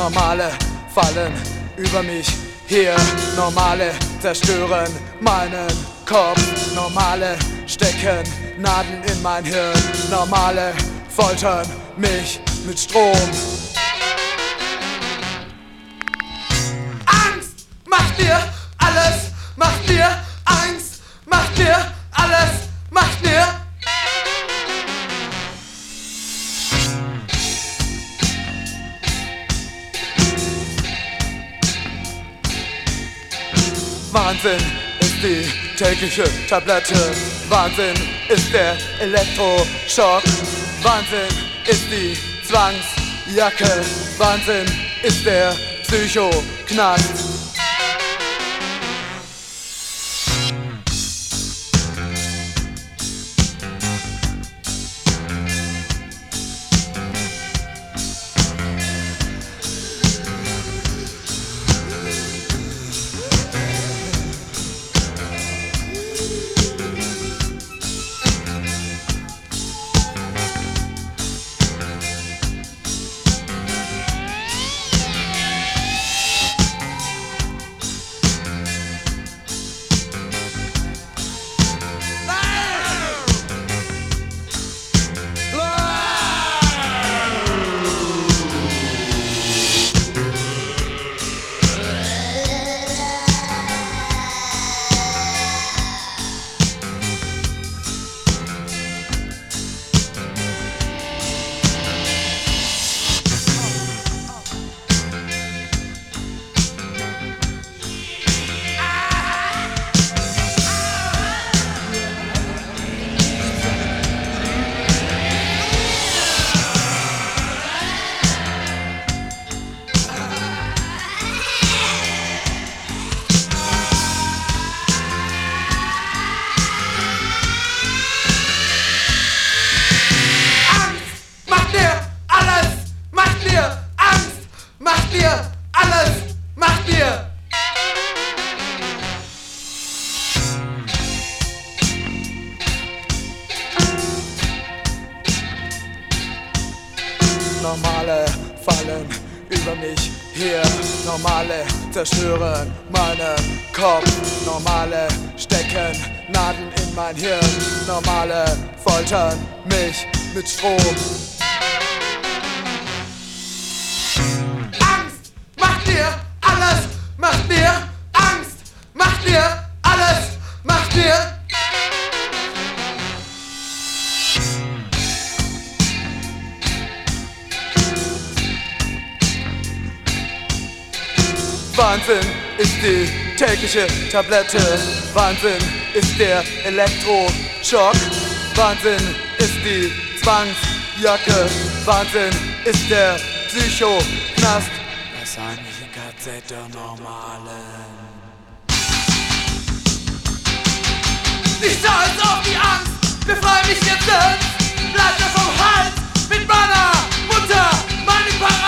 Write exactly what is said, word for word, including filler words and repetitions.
Normale fallen über mich hier, Normale zerstören meinen Kopf, Normale stecken Nadeln in mein Hirn, Normale foltern mich mit Strom. Angst macht mir alles, macht mir Angst, macht mir alles, macht mir. Wahnsinn ist die tägliche Tablette, Wahnsinn ist der Elektroschock, Wahnsinn ist die Zwangsjacke, Wahnsinn ist der Psychoknast. Normale fallen über mich hier, Normale zerstören meinen Kopf, Normale stecken Nadeln in mein Hirn, Normale foltern mich mit Strom. Angst macht mir alles, macht mir Angst, macht mir alles, macht mir. Wahnsinn ist die tägliche Tablette, Wahnsinn ist der Elektroschock, Wahnsinn ist die Zwangsjacke, Wahnsinn ist der Psychoknast. Das heimliche K Z der Normalen. Ich stolz auf die Angst, befrei mich jetzt selbst, bleib mir vom Hals mit meiner Mutter, meine Paradies.